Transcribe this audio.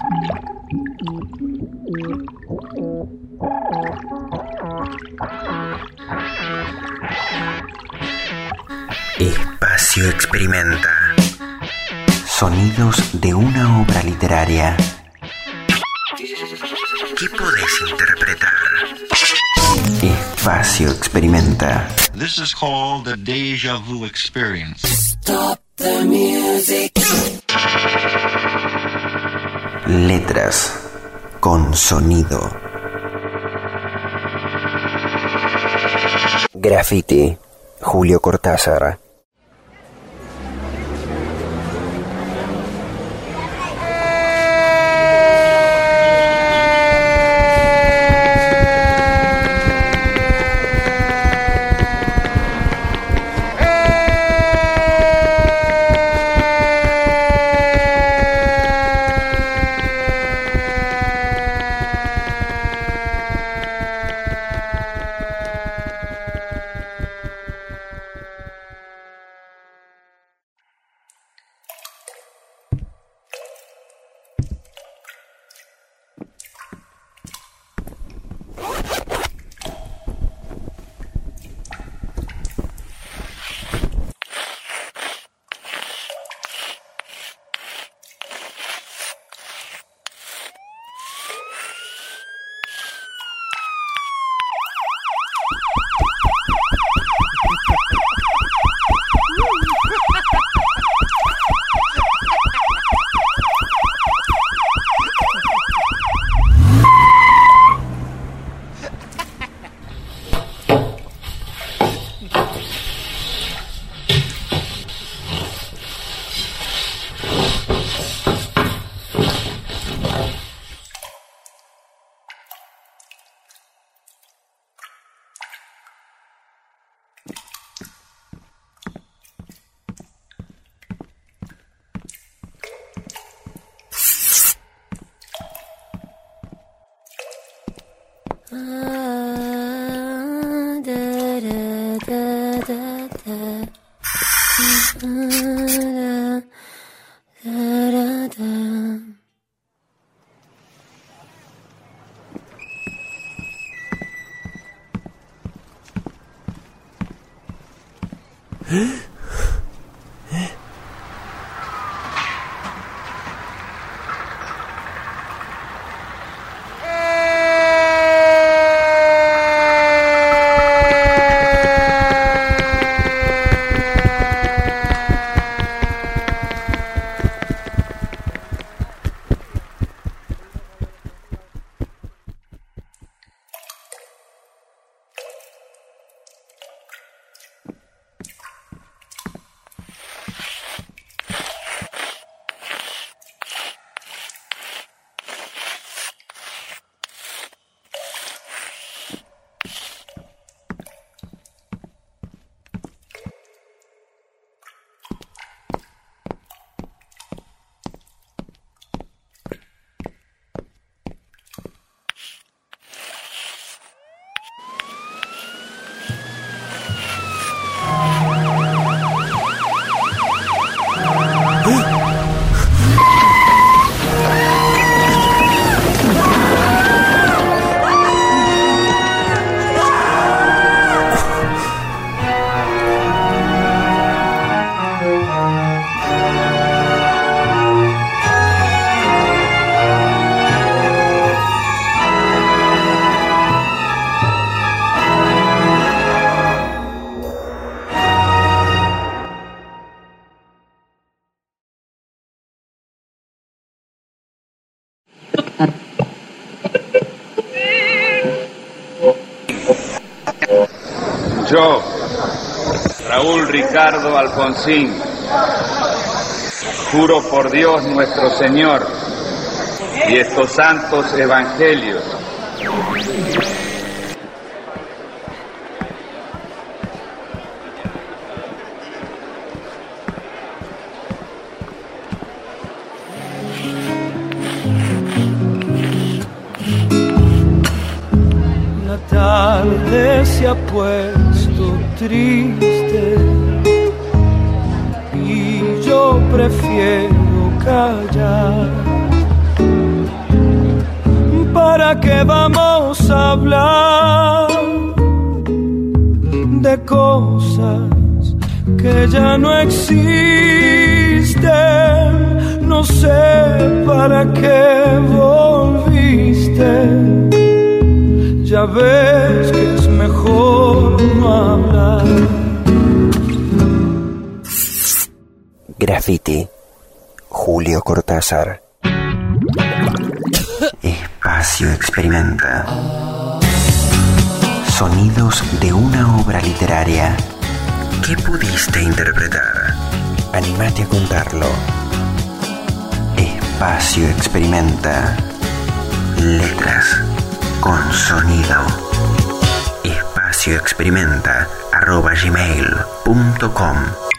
Espacio Experimenta. Sonidos de una obra literaria. ¿Qué podés interpretar? Espacio Experimenta. This is called the Deja Vu Experience. Stop the music. Letras con sonido. Graffiti, Julio Cortázar. Yo, Raúl Ricardo Alfonsín, juro por Dios nuestro Señor y estos santos evangelios la tarde se ha puesto triste y yo prefiero callar. que vamos a hablar de cosas que ya no existen. No sé para qué volviste. Ya ves que es mejor no hablar. Graffiti, Julio Cortázar. Espacio Experimenta. Sonidos de una obra literaria. ¿Qué pudiste interpretar? Anímate a contarlo. Espacio Experimenta. Letras con sonido. espacioexperimenta@gmail.com